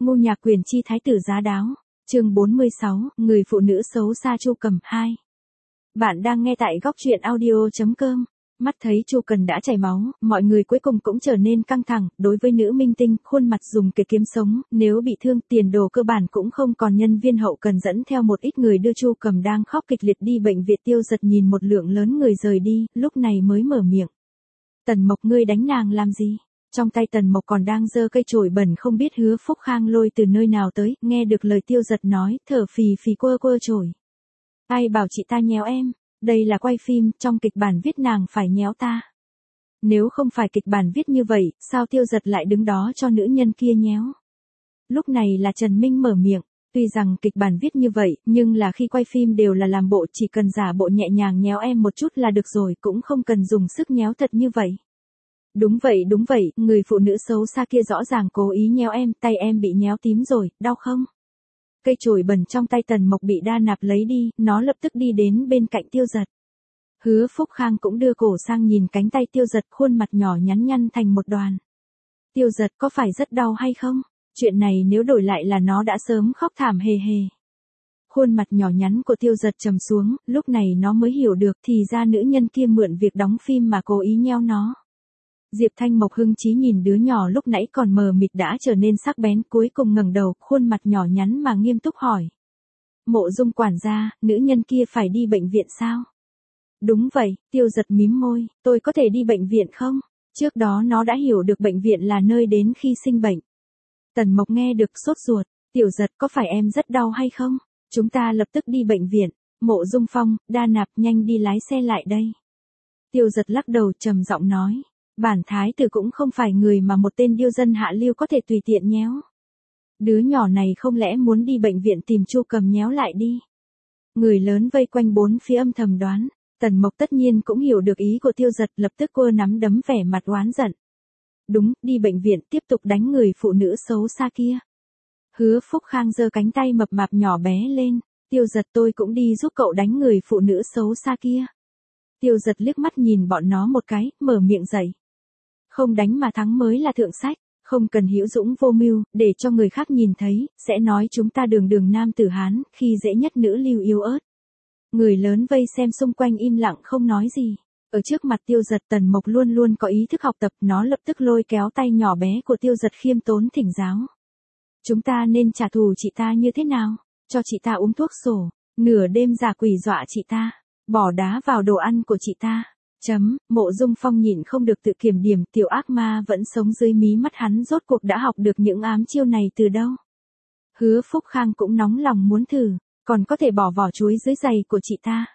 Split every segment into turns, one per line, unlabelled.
Ngô Nhạc Quyền chi thái tử giá đáo. Chương 46, người phụ nữ xấu xa Chu Cầm 2. Bạn đang nghe tại góc truyện audio.com. Mắt thấy Chu Cần đã chảy máu, mọi người cuối cùng cũng trở nên căng thẳng, đối với nữ minh tinh, khuôn mặt dùng cái kiếm sống, nếu bị thương, tiền đồ cơ bản cũng không còn, nhân viên hậu cần dẫn theo một ít người đưa Chu Cầm đang khóc kịch liệt đi bệnh viện. Tiêu Giật nhìn một lượng lớn người rời đi, lúc này mới mở miệng. Tần Mộc, ngươi đánh nàng làm gì? Trong tay Tần Mộc còn đang giơ cây chổi bẩn, không biết Hứa Phúc Khang lôi từ nơi nào tới, nghe được lời Tiêu Giật nói, thở phì phì quơ quơ chổi. Ai bảo chị ta nhéo em? Đây là quay phim, trong kịch bản viết nàng phải nhéo ta. Nếu không phải kịch bản viết như vậy, sao Tiêu Giật lại đứng đó cho nữ nhân kia nhéo? Lúc này là Trần Minh mở miệng, tuy rằng kịch bản viết như vậy, nhưng là khi quay phim đều là làm bộ, chỉ cần giả bộ nhẹ nhàng nhéo em một chút là được rồi, cũng không cần dùng sức nhéo thật như vậy. Đúng vậy, người phụ nữ xấu xa kia rõ ràng cố ý nhéo em, tay em bị nhéo tím rồi, đau không? Cây chổi bẩn trong tay Tần Mộc bị Đa Nạp lấy đi, nó lập tức đi đến bên cạnh Tiêu Giật. Hứa Phúc Khang cũng đưa cổ sang nhìn cánh tay Tiêu Giật, khuôn mặt nhỏ nhắn nhăn thành một đoàn. Tiêu Giật, có phải rất đau hay không? Chuyện này nếu đổi lại là nó đã sớm khóc thảm hề hề. Khuôn mặt nhỏ nhắn của Tiêu Giật trầm xuống, lúc này nó mới hiểu được thì ra nữ nhân kia mượn việc đóng phim mà cố ý nhéo nó. Diệp Thanh Mộc hưng chí nhìn đứa nhỏ lúc nãy còn mờ mịt đã trở nên sắc bén, cuối cùng ngẩng đầu, khuôn mặt nhỏ nhắn mà nghiêm túc hỏi. Mộ Dung quản gia, nữ nhân kia phải đi bệnh viện sao? Đúng vậy, Tiêu Giật mím môi, tôi có thể đi bệnh viện không? Trước đó nó đã hiểu được bệnh viện là nơi đến khi sinh bệnh. Tần Mộc nghe được sốt ruột, Tiểu Giật, có phải em rất đau hay không? Chúng ta lập tức đi bệnh viện. Mộ Dung Phong, Đa Nạp, nhanh đi lái xe lại đây. Tiêu Giật lắc đầu trầm giọng nói. Bản thái tử cũng không phải người mà một tên điêu dân hạ lưu có thể tùy tiện nhéo. Đứa nhỏ này không lẽ muốn đi bệnh viện tìm Chu Cầm nhéo lại đi. Người lớn vây quanh bốn phía âm thầm đoán. Tần Mộc tất nhiên cũng hiểu được ý của Tiêu Giật, lập tức quơ nắm đấm vẻ mặt oán giận. Đúng, đi bệnh viện tiếp tục đánh người phụ nữ xấu xa kia. Hứa Phúc Khang giơ cánh tay mập mạp nhỏ bé lên. Tiêu Giật, tôi cũng đi giúp cậu đánh người phụ nữ xấu xa kia. Tiêu Giật liếc mắt nhìn bọn nó một cái, mở miệng dậy. Không đánh mà thắng mới là thượng sách, không cần hữu dũng vô mưu, để cho người khác nhìn thấy, sẽ nói chúng ta đường đường nam tử Hán, khi dễ nhất nữ lưu yếu ớt. Người lớn vây xem xung quanh im lặng không nói gì. Ở trước mặt Tiêu Giật, Tần Mộc luôn luôn có ý thức học tập, nó lập tức lôi kéo tay nhỏ bé của Tiêu Giật khiêm tốn thỉnh giáo. Chúng ta nên trả thù chị ta như thế nào? Cho chị ta uống thuốc sổ, nửa đêm giả quỷ dọa chị ta, bỏ đá vào đồ ăn của chị ta. Mộ Dung Phong nhịn không được tự kiểm điểm, tiểu ác ma vẫn sống dưới mí mắt hắn, rốt cuộc đã học được những ám chiêu này từ đâu. Hứa Phúc Khang cũng nóng lòng muốn thử, còn có thể bỏ vỏ chuối dưới giày của chị ta.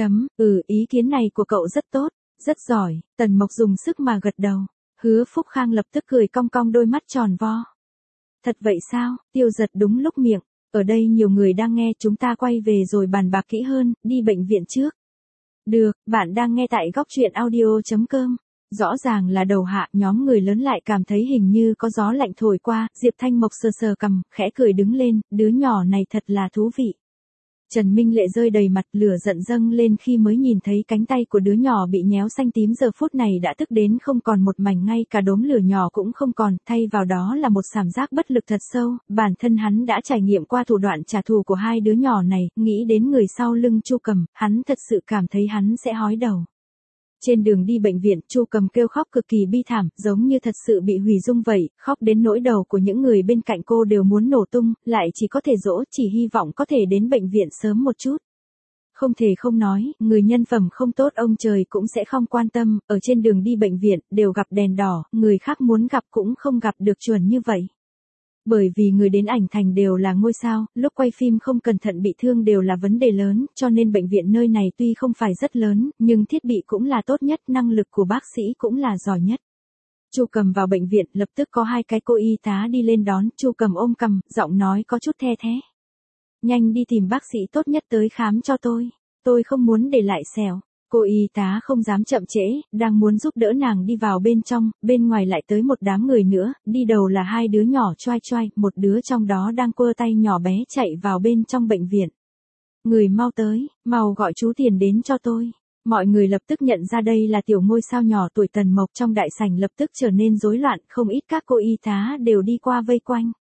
Ý kiến này của cậu rất tốt, rất giỏi, Tần Mộc dùng sức mà gật đầu. Hứa Phúc Khang lập tức cười cong cong đôi mắt tròn vo. Thật vậy sao? Tiêu Giật đúng lúc miệng, ở đây nhiều người đang nghe, chúng ta quay về rồi bàn bạc kỹ hơn, đi bệnh viện trước. Được, bạn đang nghe tại góc truyện audio.com. Rõ ràng là đầu hạ, nhóm người lớn lại cảm thấy hình như có gió lạnh thổi qua, Diệp Thanh Mộc sờ sờ cằm, khẽ cười đứng lên, đứa nhỏ này thật là thú vị. Trần Minh Lệ rơi đầy mặt, lửa giận dâng lên khi mới nhìn thấy cánh tay của đứa nhỏ bị nhéo xanh tím, giờ phút này đã tức đến không còn một mảnh, ngay cả đốm lửa nhỏ cũng không còn, thay vào đó là một cảm giác bất lực thật sâu. Bản thân hắn đã trải nghiệm qua thủ đoạn trả thù của hai đứa nhỏ này, nghĩ đến người sau lưng Chu Cầm, hắn thật sự cảm thấy hắn sẽ hói đầu. Trên đường đi bệnh viện, Chu Cầm kêu khóc cực kỳ bi thảm, giống như thật sự bị hủy dung vậy, khóc đến nỗi đầu của những người bên cạnh cô đều muốn nổ tung, lại chỉ có thể dỗ, chỉ hy vọng có thể đến bệnh viện sớm một chút. Không thể không nói, người nhân phẩm không tốt ông trời cũng sẽ không quan tâm, ở trên đường đi bệnh viện, đều gặp đèn đỏ, người khác muốn gặp cũng không gặp được chuẩn như vậy. Bởi vì người đến ảnh thành đều là ngôi sao, lúc quay phim không cẩn thận bị thương đều là vấn đề lớn, cho nên bệnh viện nơi này tuy không phải rất lớn, nhưng thiết bị cũng là tốt nhất, năng lực của bác sĩ cũng là giỏi nhất. Chu Cầm vào bệnh viện, lập tức có hai cái cô y tá đi lên đón, Chu Cầm ôm cằm, giọng nói có chút the thé. Nhanh đi tìm bác sĩ tốt nhất tới khám cho tôi không muốn để lại sẹo. Cô y tá không dám chậm trễ, đang muốn giúp đỡ nàng đi vào bên trong, bên ngoài lại tới một đám người nữa, đi đầu là hai đứa nhỏ choai choai, một đứa trong đó đang quơ tay nhỏ bé chạy vào bên trong bệnh viện. Người mau tới, mau gọi chú Tiền đến cho tôi. Mọi người lập tức nhận ra đây là tiểu ngôi sao nhỏ tuổi Tần Mộc, trong đại sảnh lập tức trở nên rối loạn, không ít các cô y tá đều đi qua vây quanh.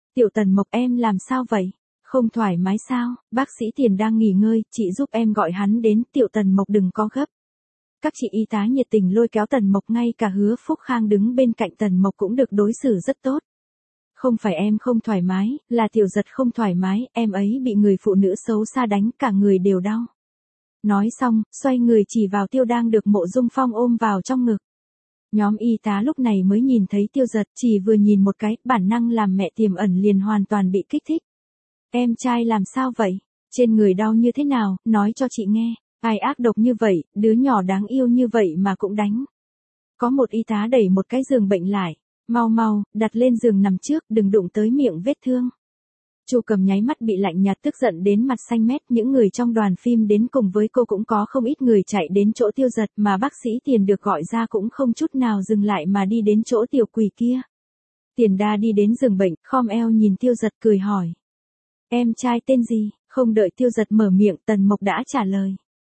Tiểu Tần Mộc em làm sao vậy? Không thoải mái sao? Bác sĩ Tiền đang nghỉ ngơi, chị giúp em gọi hắn đến, Tiểu Tần Mộc đừng có gấp. Các chị y tá nhiệt tình lôi kéo Tần Mộc, ngay cả Hứa Phúc Khang đứng bên cạnh Tần Mộc cũng được đối xử rất tốt. Không phải em không thoải mái, là Tiểu Giật không thoải mái, em ấy bị người phụ nữ xấu xa đánh, cả người đều đau. Nói xong, xoay người chỉ vào Tiêu đang được Mộ Dung Phong ôm vào trong ngực. Nhóm y tá lúc này mới nhìn thấy Tiêu Giật, chỉ vừa nhìn một cái, bản năng làm mẹ tiềm ẩn liền hoàn toàn bị kích thích. Em trai làm sao vậy? Trên người đau như thế nào, nói cho chị nghe. Ai ác độc như vậy, đứa nhỏ đáng yêu như vậy mà cũng đánh. Có một y tá đẩy một cái giường bệnh lại. Mau mau, đặt lên giường nằm trước, đừng đụng tới miệng vết thương. Chu Cầm nháy mắt bị lạnh nhạt tức giận đến mặt xanh mét, những người trong đoàn phim đến cùng với cô cũng có không ít người chạy đến chỗ Tiêu Giật mà bác sĩ Tiền được gọi ra cũng không chút nào dừng lại mà đi đến chỗ tiểu quỷ kia. Tiền Đa đi đến giường bệnh, khom eo nhìn Tiêu Giật cười hỏi. Em trai tên gì? Không đợi Tiêu Giật mở miệng, Tần Mộc đã trả lời.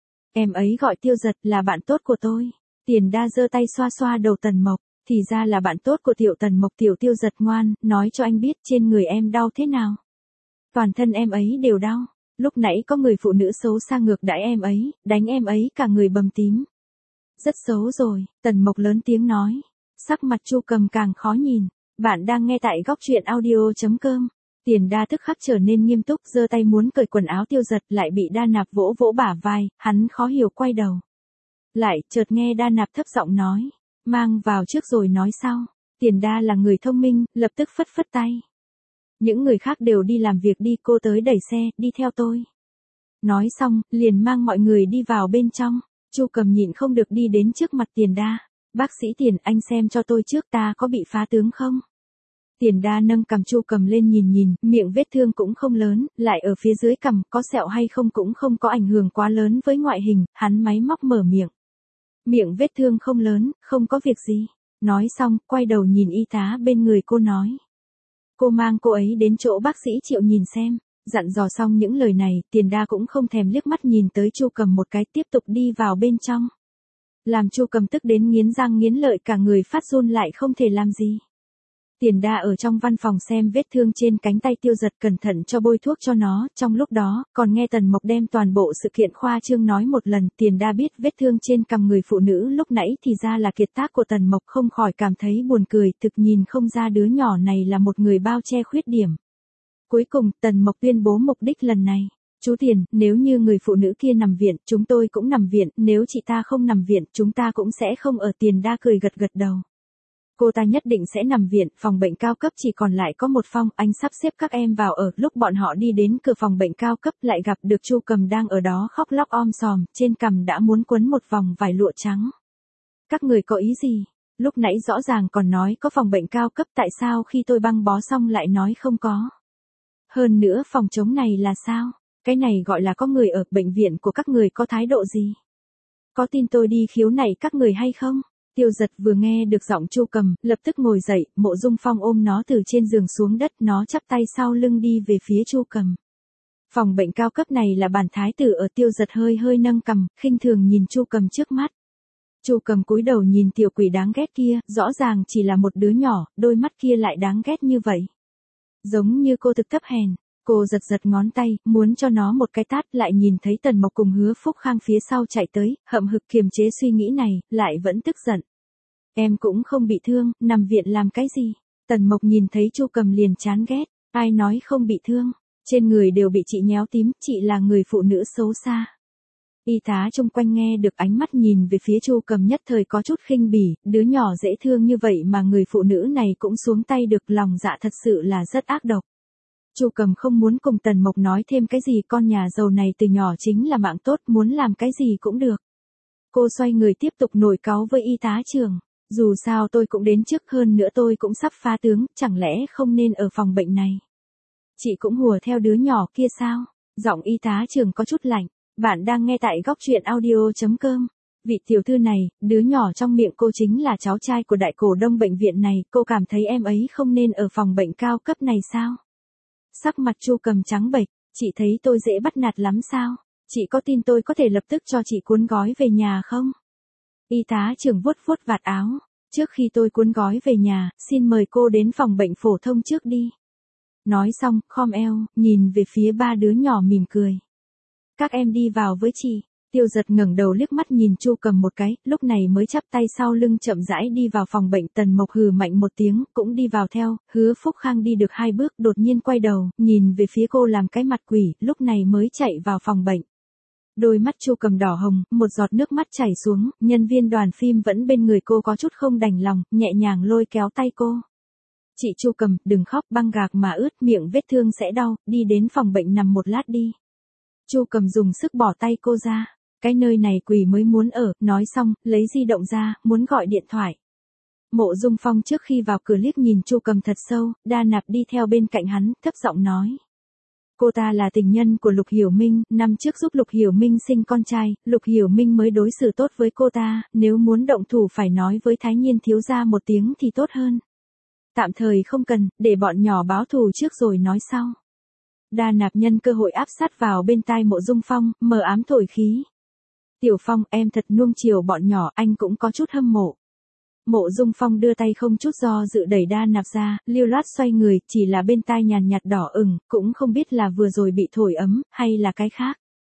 Em ấy gọi Tiêu Giật, là bạn tốt của tôi. Tiền Đa giơ tay xoa xoa đầu Tần Mộc, thì ra là bạn tốt của Tiểu Tần Mộc. Tiểu Tiêu Giật ngoan, nói cho anh biết trên người em đau thế nào. Toàn thân em ấy đều đau. Lúc nãy có người phụ nữ xấu xa ngược đãi em ấy, đánh em ấy cả người bầm tím. Rất xấu rồi, Tần Mộc lớn tiếng nói. Sắc mặt Chu Cầm càng khó nhìn. Bạn đang nghe tại góc truyện audio.com. Tiền Đa tức khắc trở nên nghiêm túc, giơ tay muốn cởi quần áo Tiêu Giật, lại bị Đa Nạp vỗ vỗ bả vai, hắn khó hiểu quay đầu. Lại, chợt nghe Đa Nạp thấp giọng nói, mang vào trước rồi nói sau. Tiền Đa là người thông minh, lập tức phất phất tay. Những người khác đều đi làm việc đi, cô tới đẩy xe, đi theo tôi. Nói xong, liền mang mọi người đi vào bên trong. Chu Cầm nhịn không được đi đến trước mặt Tiền Đa. Bác sĩ Tiền, anh xem cho tôi trước, ta có bị phá tướng không? Tiền Đa nâng cằm Chu Cầm lên nhìn nhìn, miệng vết thương cũng không lớn, lại ở phía dưới cằm, có sẹo hay không cũng không có ảnh hưởng quá lớn với ngoại hình, hắn máy móc mở miệng. Miệng vết thương không lớn, không có việc gì. Nói xong, quay đầu nhìn y tá bên người cô nói. Cô mang cô ấy đến chỗ bác sĩ Triệu nhìn xem. Dặn dò xong những lời này, Tiền Đa cũng không thèm liếc mắt nhìn tới Chu Cầm một cái, tiếp tục đi vào bên trong. Làm Chu Cầm tức đến nghiến răng nghiến lợi, cả người phát run lại không thể làm gì. Tiền Đa ở trong văn phòng xem vết thương trên cánh tay Tiêu Giật, cẩn thận cho bôi thuốc cho nó, trong lúc đó, còn nghe Tần Mộc đem toàn bộ sự kiện khoa trương nói một lần. Tiền Đa biết vết thương trên cằm người phụ nữ lúc nãy thì ra là kiệt tác của Tần Mộc, không khỏi cảm thấy buồn cười, thực nhìn không ra đứa nhỏ này là một người bao che khuyết điểm. Cuối cùng, Tần Mộc tuyên bố mục đích lần này. Chú Tiền, nếu như người phụ nữ kia nằm viện, chúng tôi cũng nằm viện, nếu chị ta không nằm viện, chúng ta cũng sẽ không ở. Tiền Đa cười gật gật đầu. Cô ta nhất định sẽ nằm viện, phòng bệnh cao cấp chỉ còn lại có một phòng, anh sắp xếp các em vào ở. Lúc bọn họ đi đến cửa phòng bệnh cao cấp lại gặp được Chu Cầm đang ở đó khóc lóc om sòm, trên cằm đã muốn quấn một vòng vải lụa trắng. Các người có ý gì? Lúc nãy rõ ràng còn nói có phòng bệnh cao cấp, tại sao khi tôi băng bó xong lại nói không có? Hơn nữa phòng trống này là sao? Cái này gọi là có người ở, bệnh viện của các người có thái độ gì? Có tin tôi đi khiếu nại các người hay không? Tiêu Giật vừa nghe được giọng Chu Cầm, lập tức ngồi dậy, Mộ Dung Phong ôm nó từ trên giường xuống đất, nó chắp tay sau lưng đi về phía Chu Cầm. Phòng bệnh cao cấp này là bản thái tử ở. Tiêu Giật hơi hơi nâng cằm, khinh thường nhìn Chu Cầm trước mắt. Chu Cầm cúi đầu nhìn tiểu quỷ đáng ghét kia, rõ ràng chỉ là một đứa nhỏ, đôi mắt kia lại đáng ghét như vậy. Giống như cô thực thấp hèn. Cô giật giật ngón tay, muốn cho nó một cái tát, lại nhìn thấy Tần Mộc cùng Hứa Phúc Khang phía sau chạy tới, hậm hực kiềm chế suy nghĩ này, lại vẫn tức giận. Em cũng không bị thương, nằm viện làm cái gì? Tần Mộc nhìn thấy Chu Cầm liền chán ghét, ai nói không bị thương, trên người đều bị chị nhéo tím, chị là người phụ nữ xấu xa. Y tá chung quanh nghe được ánh mắt nhìn về phía Chu Cầm nhất thời có chút khinh bỉ, đứa nhỏ dễ thương như vậy mà người phụ nữ này cũng xuống tay được, lòng dạ thật sự là rất ác độc. Chu Cầm không muốn cùng Tần Mộc nói thêm cái gì, con nhà giàu này từ nhỏ chính là mạng tốt, muốn làm cái gì cũng được. Cô xoay người tiếp tục nổi cáu với y tá trưởng. Dù sao tôi cũng đến trước, hơn nữa tôi cũng sắp phá tướng, chẳng lẽ không nên ở phòng bệnh này? Chị cũng hùa theo đứa nhỏ kia sao? Giọng y tá trưởng có chút lạnh. Bạn đang nghe tại góc truyện audio.com. Vị tiểu thư này, đứa nhỏ trong miệng cô chính là cháu trai của đại cổ đông bệnh viện này, cô cảm thấy em ấy không nên ở phòng bệnh cao cấp này sao? Sắc mặt Chu Cầm trắng bệch, chị thấy tôi dễ bắt nạt lắm sao? Chị có tin tôi có thể lập tức cho chị cuốn gói về nhà không? Y tá trưởng vuốt vuốt vạt áo. Trước khi tôi cuốn gói về nhà, xin mời cô đến phòng bệnh phổ thông trước đi. Nói xong, khom eo, nhìn về phía ba đứa nhỏ mỉm cười. Các em đi vào với chị. Tiêu Giật ngẩng đầu liếc mắt nhìn Chu Cầm một cái, lúc này mới chắp tay sau lưng chậm rãi đi vào phòng bệnh. Tần Mộc hừ mạnh một tiếng, cũng đi vào theo. Hứa Phúc Khang đi được 2 bước, đột nhiên quay đầu, nhìn về phía cô làm cái mặt quỷ, lúc này mới chạy vào phòng bệnh. Đôi mắt Chu Cầm đỏ hồng, một giọt nước mắt chảy xuống, nhân viên đoàn phim vẫn bên người cô có chút không đành lòng, nhẹ nhàng lôi kéo tay cô. Chị Chu Cầm, đừng khóc, băng gạc mà ướt miệng vết thương sẽ đau, đi đến phòng bệnh nằm một lát đi. Chu Cầm dùng sức bỏ tay cô ra. Cái nơi này quỷ mới muốn ở, nói xong, lấy di động ra, muốn gọi điện thoại. Mộ Dung Phong trước khi vào cửa liếc nhìn Chu Cầm thật sâu, Đa Nạp đi theo bên cạnh hắn, thấp giọng nói. Cô ta là tình nhân của Lục Hiểu Minh, năm trước giúp Lục Hiểu Minh sinh con trai, Lục Hiểu Minh mới đối xử tốt với cô ta, nếu muốn động thủ phải nói với Thái Nhiên thiếu gia một tiếng thì tốt hơn. Tạm thời không cần, để bọn nhỏ báo thù trước rồi nói sau. Đa Nạp nhân cơ hội áp sát vào bên tai Mộ Dung Phong, mờ ám thổi khí. Tiểu Phong, em thật nuông chiều bọn nhỏ, anh cũng có chút hâm mộ. Mộ Dung Phong đưa tay không chút do dự đẩy Đa Nạp ra, lưu loát xoay người, chỉ là bên tai nhàn nhạt đỏ ửng, cũng không biết là vừa rồi bị thổi ấm, hay là cái khác.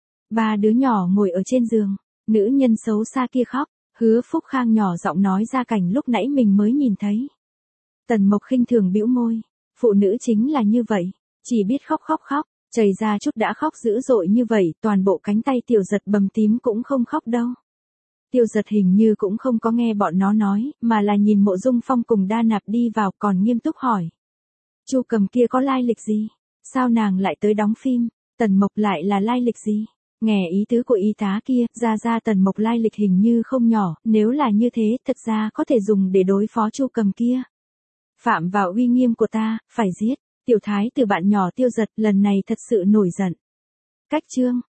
Ba đứa nhỏ ngồi ở trên giường, nữ nhân xấu xa kia khóc, Hứa Phúc Khang nhỏ giọng nói ra cảnh lúc nãy mình mới nhìn thấy. Tần Mộc khinh thường bĩu môi, phụ nữ chính là như vậy, chỉ biết khóc khóc khóc. Chảy ra chút đã khóc dữ dội như vậy, toàn bộ cánh tay Tiểu Giật bầm tím cũng không khóc đâu. Tiêu Giật hình như cũng không có nghe bọn nó nói, mà là nhìn Mộ Dung Phong cùng Đa Nạp đi vào còn nghiêm túc hỏi. Chu Cầm kia có lai lịch gì? Sao nàng lại tới đóng phim? Tần Mộc lại là lai lịch gì? Nghe ý tứ của y tá kia, ra Tần Mộc lai lịch hình như không nhỏ, nếu là như thế, thật ra có thể dùng để đối phó Chu Cầm kia. Phạm vào uy nghiêm của ta, phải giết. Tiểu thái từ bạn nhỏ Tiêu Giật lần này thật sự nổi giận. Cách chương